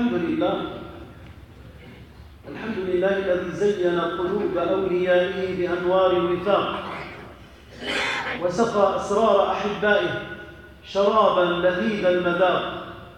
الحمد لله الذي زين قلوب أوليائه بأنوار الوفاق، وسقى أسرار أحبائه شرابا لذيذ المذاق،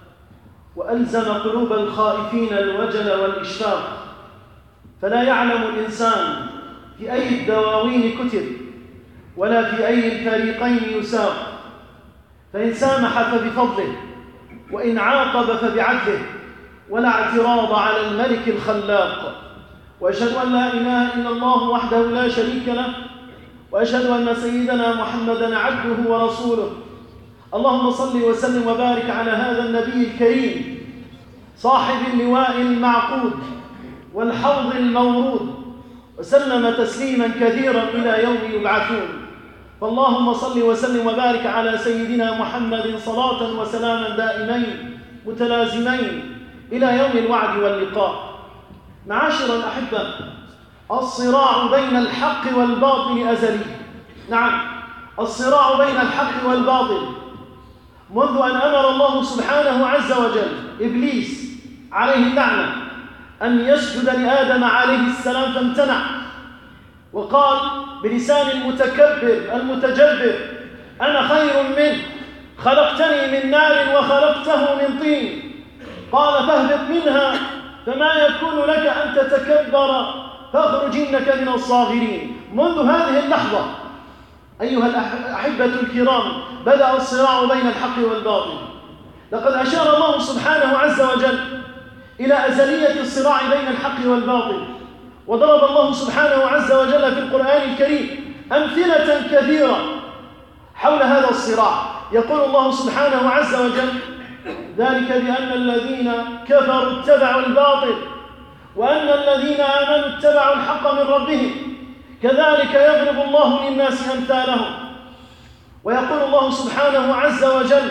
وألزم قلوب الخائفين الوجل والإشفاق، فلا يعلم الإنسان في أي الدواوين كتب ولا في أي الفريقين يساق، فإن سامح فبفضله وإن عاقب فبعدله، ولا اعتراض على الملك الخلاق. وأشهد أن لا إله إلا الله وحده لا شريك له، وأشهد أن سيدنا محمدًا عبده ورسوله. اللهم صل وسلم وبارك على هذا النبي الكريم صاحب اللواء المعقود والحوض المورود، وسلم تسليمًا كثيرا إلى يوم يبعثون. فاللهم صل وسلم وبارك على سيدنا محمد صلاة وسلاما دائمين متلازمين إلى يوم الوعد واللقاء. معاشر الأحبة، الصراع بين الحق والباطل أزلي. نعم، الصراع بين الحق والباطل منذ أن أمر الله سبحانه عز وجل إبليس عليه اللعنة أن يسجد لآدم عليه السلام فامتنع، وقال بلسان المتكبر المتجبر: أنا خير منه، خلقتني من نار وخلقته من طين. قال: فاهبط منها، فما يكون لك أن تتكبر، فاخرج إنك من الصاغرين. منذ هذه اللحظة أيها الأحبة الكرام بدأ الصراع بين الحق والباطل. لقد أشار الله سبحانه عز وجل إلى أزلية الصراع بين الحق والباطل، وضرب الله سبحانه عز وجل في القرآن الكريم أمثلة كثيرة حول هذا الصراع. يقول الله سبحانه عز وجل: ذلك بأن الذين كفروا اتبعوا الباطل وأن الذين آمنوا اتبعوا الحق من ربهم كذلك يضرب الله للناس أمثالهم. ويقول الله سبحانه عز وجل: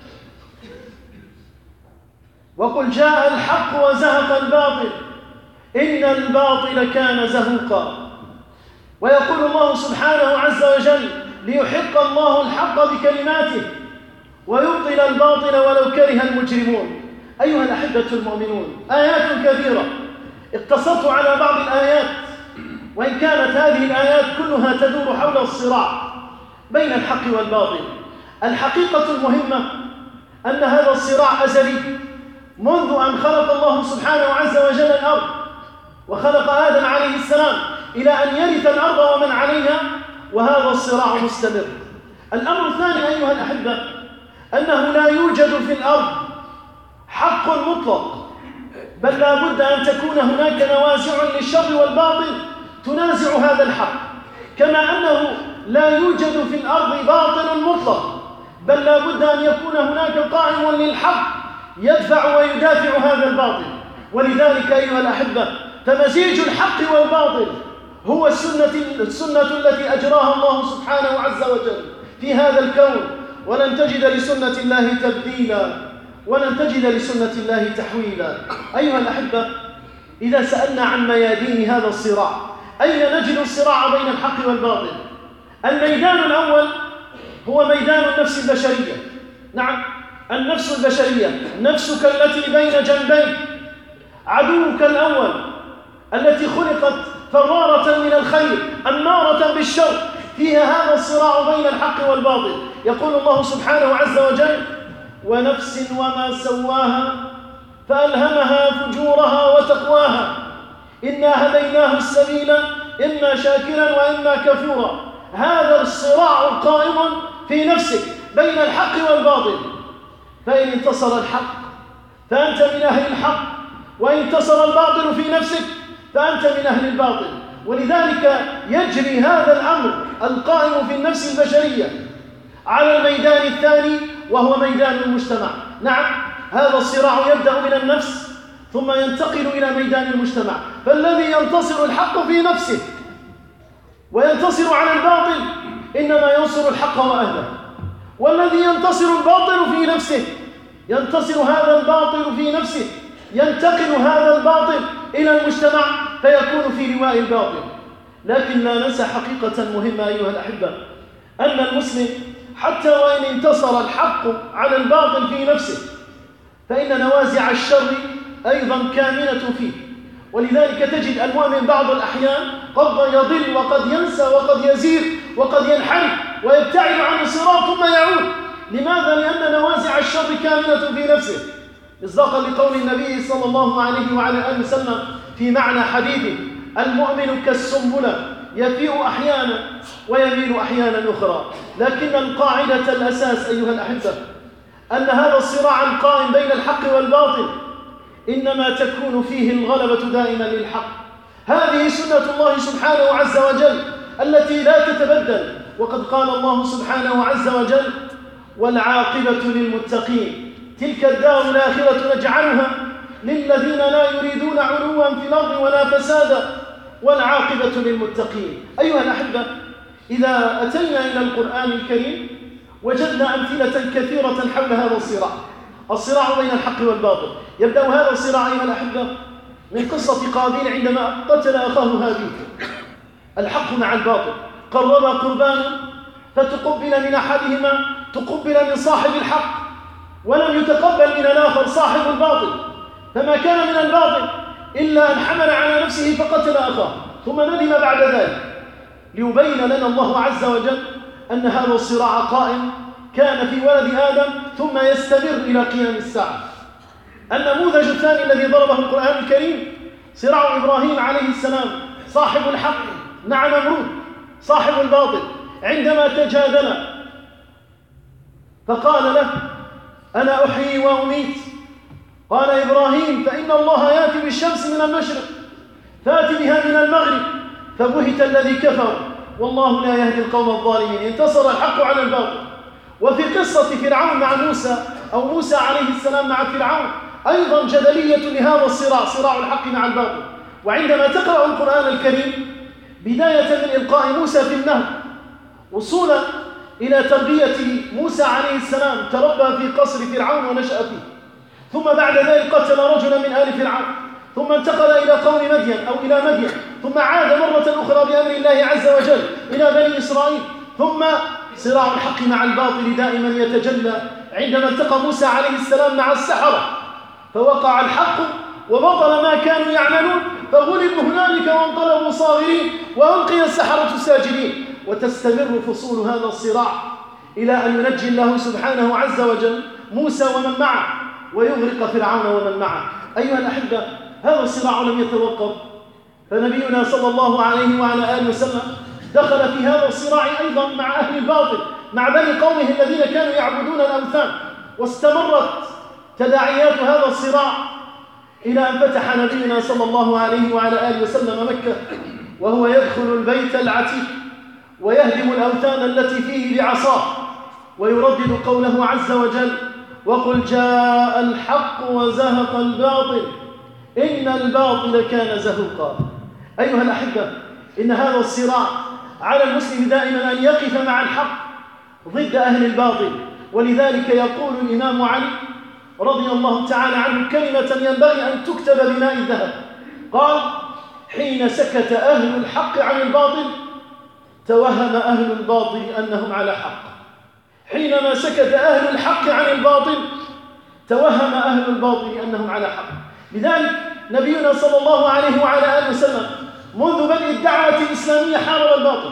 وقل جاء الحق وزهق الباطل إن الباطل كان زهوقا. ويقول الله سبحانه عز وجل: ليحق الله الحق بكلماته ويبطل الباطل ولو كره المجرمون. أيها الأحبة المؤمنون، آيات كثيرة، اقتصرت على بعض الآيات، وإن كانت هذه الآيات كلها تدور حول الصراع بين الحق والباطل. الحقيقة المهمة أن هذا الصراع أزلي منذ أن خلق الله سبحانه عز وجل الأرض وخلق آدم عليه السلام إلى أن يرث الأرض ومن عليها، وهذا الصراع مستمر. الأمر الثاني أيها الأحبة أنه لا يوجد في الأرض حق مطلق، بل لا بد أن تكون هناك نوازع للشر والباطل تنازع هذا الحق، كما أنه لا يوجد في الأرض باطل مطلق، بل لا بد أن يكون هناك قائم للحق يدفع ويدافع هذا الباطل. ولذلك أيها الأحبة فمزيج الحق والباطل هو السنة التي أجراها الله سبحانه عز وجل في هذا الكون، ولن تجد لسنة الله تبديلا ولن تجد لسنة الله تحويلا. أيها الأحبة، إذا سألنا عن ميادين هذا الصراع، أين نجد الصراع بين الحق والباطل؟ الميدان الأول هو ميدان النفس البشرية. نعم، النفس البشرية، نفسك التي بين جنبيك، عدوك الأول التي خلقت فرارة من الخير أمارة بالشر، فيها هذا الصراع بين الحق والباطل. يقول الله سبحانه عز وجل: ونفس وما سواها فألهمها فجورها وتقواها إنا هديناه السبيل إما شاكرا وإما كفورا. هذا الصراع قائم في نفسك بين الحق والباطل، فإن انتصر الحق فأنت من أهل الحق، وإن انتصر الباطل في نفسك فأنت من أهل الباطل. ولذلك يجري هذا الأمر القائم في النفس البشرية على الميدان الثاني وهو ميدان المجتمع. نعم، هذا الصراع يبدأ من النفس ثم ينتقل إلى ميدان المجتمع، فالذي ينتصر الحق في نفسه وينتصر على الباطل إنما ينصر الحق وأهله، والذي ينتصر الباطل في نفسه ينتصر هذا الباطل في نفسه، ينتقل هذا الباطل إلى المجتمع فيكون في لواء الباطل. لكن لا ننسى حقيقة مهمة أيها الأحبة، أن المسلم حتى وإن انتصر الحق على الباطل في نفسه فإن نوازع الشر أيضا كامنة فيه. ولذلك تجد المؤمن بعض الأحيان قد يضل وقد ينسى وقد يزيغ وقد ينحرف ويبتعد عن الصراط ثم يعود. لماذا؟ لأن نوازع الشر كامنة في نفسه، مصداقا لقول النبي صلى الله عليه وعلى آله وسلم في معنى حديثه: المؤمن كالسنبلة يفيء أحيانا ويميل أحيانا أخرى. لكن القاعدة الأساس أيها الأحبة أن هذا الصراع القائم بين الحق والباطل إنما تكون فيه الغلبة دائما للحق. هذه سنة الله سبحانه عز وجل التي لا تتبدل. وقد قال الله سبحانه عز وجل: والعاقبة للمتقين، تلك الدار الآخرة نجعلها للذين لا يريدون علوا في الأرض ولا فسادا والعاقبة للمتقين. أيها الأحبة، إذا أتينا إلى القرآن الكريم وجدنا أمثلة كثيرة حول هذا الصراع بين الحق والباطل. يبدأ هذا الصراع أيها الأحبة من قصة قابيل عندما قتل أخاه هابيل. الحق مع الباطل، قربا قربانا فتقبل من أحدهما، تقبل من صاحب الحق، ولم يتقبل من الآخر صاحب الباطل، فما كان من الباطل إلا أن حمل على نفسه فقتل أخاه، ثم ندم بعد ذلك. ليبين لنا الله عز وجل أن هذا الصراع قائم كان في ولد آدم ثم يستمر إلى قيام الساعة. النموذج الثاني الذي ضربه القرآن الكريم صراع إبراهيم عليه السلام صاحب الحق مع نمرود صاحب الباطل عندما تجادل فقال له: أنا أحيي وأميت. قال إبراهيم: فإن الله يأتي بالشمس من المشرق فأتي بها من المغرب. فبهت الذي كفر والله لا يهدي القوم الظالمين. انتصر الحق على الباطل. وفي قصة فرعون مع موسى، أو موسى عليه السلام مع فرعون، أيضا جدلية لهذا الصراع، صراع الحق مع الباطل. وعندما تقرأ القرآن الكريم بداية من إلقاء موسى في النهر وصولا إلى تربية موسى عليه السلام، تربى في قصر فرعون ونشأ فيه، ثم بعد ذلك قتل رجلا من آل فرعون، ثم انتقل إلى قوم مدين أو إلى مدين، ثم عاد مرة أخرى بأمر الله عز وجل إلى بني إسرائيل. ثم صراع الحق مع الباطل دائما يتجلى عندما التقى موسى عليه السلام مع السحرة، فوقع الحق وبطل ما كانوا يعملون، فغلبوا هنالك وانقلبوا صاغرين وألقي السحرة ساجدين. وتستمر فصول هذا الصراع إلى أن ينجي الله سبحانه عز وجل موسى ومن معه ويغرق فرعون ومن معه. أيها الأحبة، هذا الصراع لم يتوقف، فنبينا صلى الله عليه وعلى آله وسلم دخل في هذا الصراع أيضا مع أهل الباطل، مع بني قومه الذين كانوا يعبدون الأوثان. واستمرت تداعيات هذا الصراع إلى أن فتح نبينا صلى الله عليه وعلى آله وسلم مكة، وهو يدخل البيت العتيق ويهدم الأوثان التي فيه بعصاه، ويردد قوله عز وجل: وقل جاء الحق وزهق الباطل إن الباطل كان زهوقا. أيها الأحبة، إن هذا الصراع على المسلم دائما أن يقف مع الحق ضد أهل الباطل. ولذلك يقول الإمام علي رضي الله تعالى عنه كلمة ينبغي أن تكتب بماء الذهب، قال: حين سكت أهل الحق عن الباطل توهم أهل الباطل أنهم على حق. حينما سكت أهل الحق عن الباطل توهم أهل الباطل أنهم على حق. لذلك نبينا صلى الله عليه وعلى آله وسلم منذ بدء الدعوة الإسلامية حارب الباطل،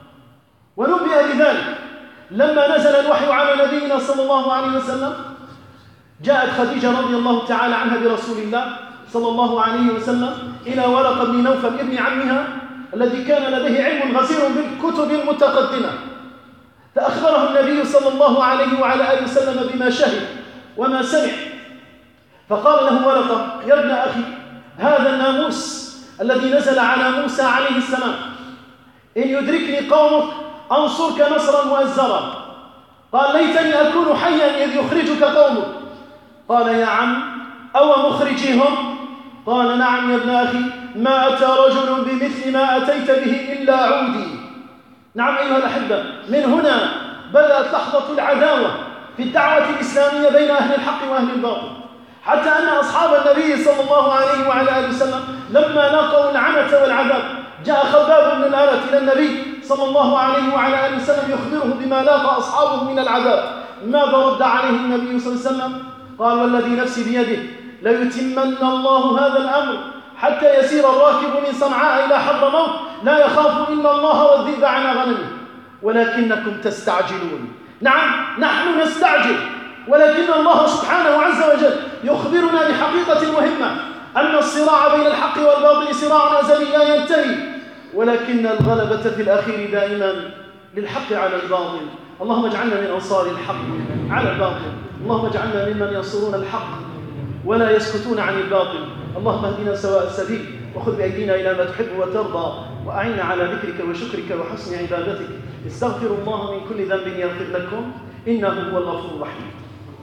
ونبئ بذلك لما نزل الوحي على نبينا صلى الله عليه وسلم. جاءت خديجة رضي الله تعالى عنها برسول الله صلى الله عليه وسلم إلى ورقة بن نوفل ابن عمها الذي كان لديه علم غزير بالكتب المتقدمة، فأخبره النبي صلى الله عليه وعلى آله وسلم بما شهد وما سمع. فقال له ورقة: يا ابن أخي، هذا الناموس الذي نزل على موسى عليه السلام، إن يدركني قومك أنصرك نصرا مؤزرا. قال: ليتني أكون حيا إذ يخرجك قومك. قال: يا عم، أو مخرجيهم؟ قال: نعم يا ابن أخي، ما أتى رجل بمثل ما أتيت به إلا عودي. نعم أيها الأحبة، من هنا بدأت لحظة العداوة في الدعوة الإسلامية بين أهل الحق وأهل الباطل، حتى أن أصحاب النبي صلى الله عليه وعلى آله وسلم لما لاقوا العنة والعذاب جاء خباب بن الأرت إلى النبي صلى الله عليه وعلى آله وسلم يخبره بما لاقى أصحابه من العذاب. ماذا رد عليه النبي صلى الله عليه وسلم؟ قال: والذي نفسي بيده ليتمن الله هذا الأمر حتى يسير الراكب من صنعاء إلى حضرموت لا يخاف إلا الله والذئب عن غنمه، ولكنكم تستعجلون. نعم نحن نستعجل، ولكن الله سبحانه عز وجل يخبرنا بحقيقة مهمة، أن الصراع بين الحق والباطل صراع أزلي لا ينتهي، ولكن الغلبة في الأخير دائما للحق على الباطل. اللهم اجعلنا من أنصار الحق على الباطل، اللهم اجعلنا ممن ينصرون الحق ولا يسكتون عن الباطل. اللهم اهدنا سواء السبيل، وخذ بأيدينا إلى ما تحب وترضى، وأعنا على ذكرك وشكرك وحسن عبادتك. استغفروا الله من كل ذنب يغفر لكم، إنه هو الغفور الرحيم.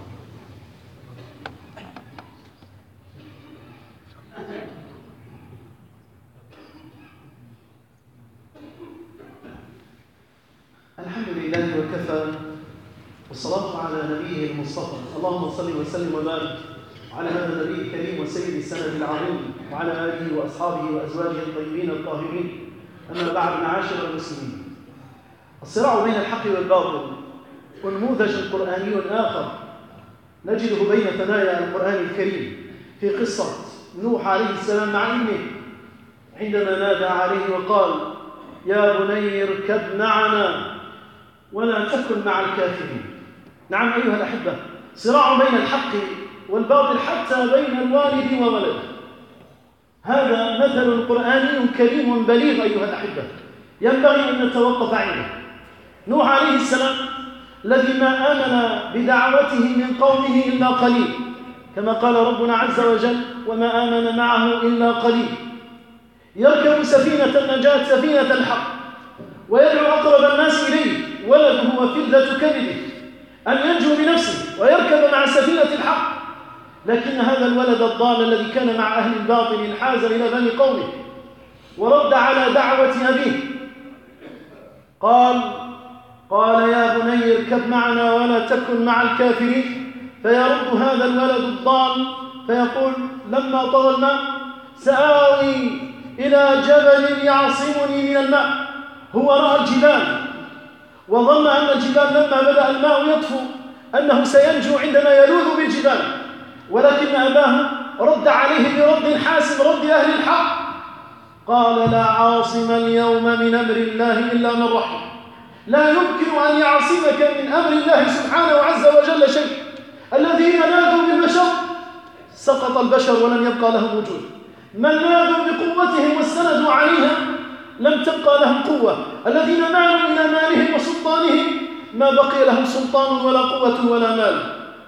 الحمد لله وكفى، والصلاة على نبيه المصطفى. اللهم صل وسلم وبارك على هذا النبي الكريم وسيد السند العظيم، وعلى آله وأصحابه وأزواجه الطيبين الطاهرين. أما بعد، معاشر المسلمين، الصراع بين الحق والباطل نموذج قرآني آخر نجده بين ثنايا القرآن الكريم في قصة نوح عليه السلام مع ابنه، عندما نادى عليه وقال: يا بني اركب معنا ولا تكن مع الكافرين. نعم أيها الأحبة، صراع بين الحق والباطل حتى بين الوالد وولده. هذا مثل قرآني كريم بليغ أيها الأحبة، ينبغي أن نتوقف عنده. نوح عليه السلام الذي ما آمن بدعوته من قومه إلا قليل، كما قال ربنا عز وجل: وما آمن معه إلا قليل. يركب سفينة النجاة، سفينة الحق، ويدعو أقرب الناس إليه ولده وفلذة كبده أن ينجو بنفسه ويركب مع سفينة الحق. لكن هذا الولد الضال الذي كان مع أهل الباطل انحاز إلى بني قومه ورد على دعوة أبيه، قال يا بني اركب معنا ولا تكن مع الكافرين. فيرد هذا الولد الضال فيقول: لما طغى الماء سآوي إلى جبل يعصمني من الماء. هو رأى الجبال وظن أن الجبال لما بدأ الماء يطفو أنه سينجو عندما يلوذ بالجبال، ولكن أباه رد عليه برد حاسم، رد أهل الحق. قال: لا عاصم اليوم من أمر الله إلا من رحم. لا يمكن أن يعصمك من أمر الله سبحانه عز وجل شيء. الذين نادوا بالبشر سقط البشر ولم يبقى لهم وجود. من نادوا بقوتهم واستندوا عليها لم تبقى لهم قوة. الذين مالوا إلى مالهم وسلطانهم ما بقي لهم سلطان ولا قوة ولا مال.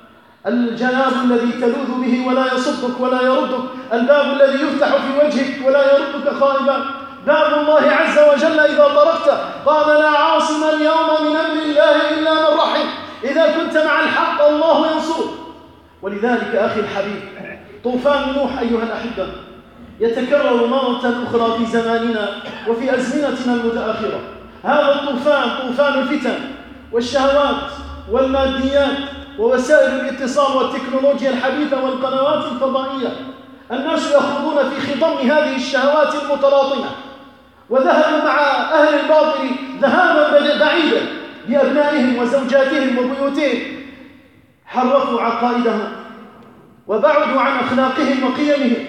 الجناب الذي تلوذ به ولا يصدك ولا يردك، الباب الذي يفتح في وجهك ولا يردك خائبا، باب الله عز وجل إذا طرقته. قال: لا عاصم اليوم من أمر الله إلا من رحم. إذا كنت مع الحق الله ينصرك. ولذلك أخي الحبيب، طوفان نوح أيها الأحبة يتكرر مرة أخرى في زماننا وفي أزمنتنا المتأخرة. هذا الطوفان طوفان الفتن والشهوات والماديات ووسائل الاتصال والتكنولوجيا الحديثة والقنوات الفضائية. الناس يخوضون في خضم هذه الشهوات المتلاطمة، وذهبوا مع أهل الباطل ذهابا بعيدا بأبنائهم وزوجاتهم وبيوتهم، حرفوا عقائدهم وبعدوا عن أخلاقهم وقيمهم.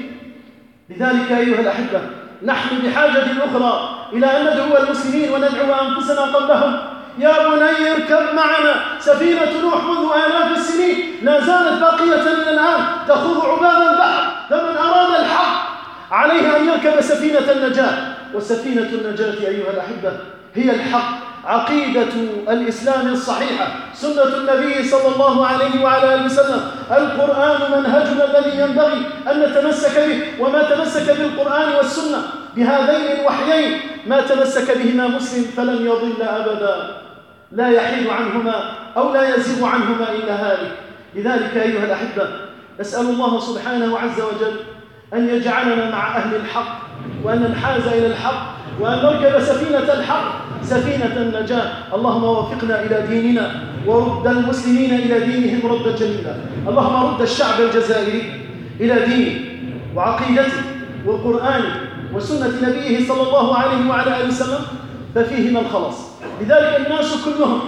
لذلك أيها الأحبة، نحن بحاجة أخرى إلى أن ندعو المسلمين وندعو أنفسنا قبلهم. يا بني اركب معنا. سفينة نوح منذ آلاف السنين لا زالت باقية إلى الآن تخوض عباب البحر. فمن أراد الحق عليه أن يركب سفينة النجاة. وسفينة النجاة أيها الأحبة هي الحق، عقيدة الإسلام الصحيحة، سنة النبي صلى الله عليه وعلى آله وسلم، القرآن منهجنا الذي ينبغي أن نتمسك به. وما تمسك بالقرآن والسنة بهذين الوحيين ما تمسك بهما مسلم فلن يضل أبدا، لا يحيد عنهما أو لا يزيغ عنهما إلا هالك. لذلك أيها الأحبة، نسأل الله سبحانه عز وجل أن يجعلنا مع أهل الحق، وأن ننحاز إلى الحق، وأن نركب سفينة الحق، سفينة النجاة. اللهم وفقنا إلى ديننا، ورد المسلمين إلى دينهم ردا جميلا. اللهم رد الشعب الجزائري إلى دينه وعقيدته والقرآن وسنة نبيه صلى الله عليه وعلى آله وسلم، ففيهما الخلاص. لذلك الناس كلهم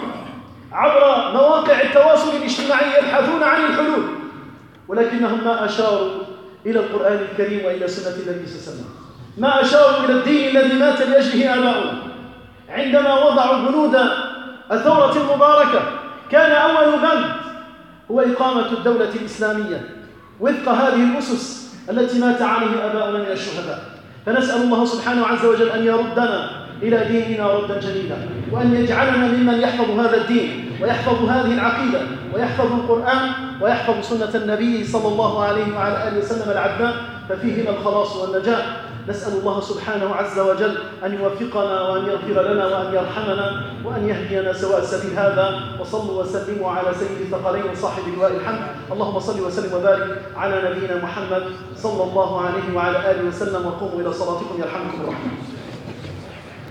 عبر مواقع التواصل الاجتماعي يبحثون عن الحلول، ولكنهم ما أشاروا إلى القرآن الكريم وإلى سنة النبي صلى الله عليه وسلم. ما أشاروا إلى الدين الذي مات لأجله آباؤنا. عندما وضعوا بنود الثورة المباركة كان أول بند هو إقامة الدولة الإسلامية وفق هذه الأسس التي مات عليه آباؤنا من الشهداء. فنسأل الله سبحانه عز وجل أن يردنا إلى ديننا ردا جميلا، وأن يجعلنا ممن يحفظ هذا الدين ويحفظ هذه العقيدة ويحفظ القرآن ويحفظ سنة النبي صلى الله عليه وعلى آله وسلم العدناء، ففيهما الخلاص والنجاة. نسأل الله سبحانه عز وجل أن يوفقنا وأن يغفر لنا وأن يرحمنا وأن يهدينا سواء السبيل هذا. وصلوا وسلموا على سيد الثقلين صاحب لواء الحمد. اللهم صل وسلم وبارك على نبينا محمد صلى الله عليه وعلى آله وسلم. وقوموا إلى صلاتكم يرحمكم الرحمن.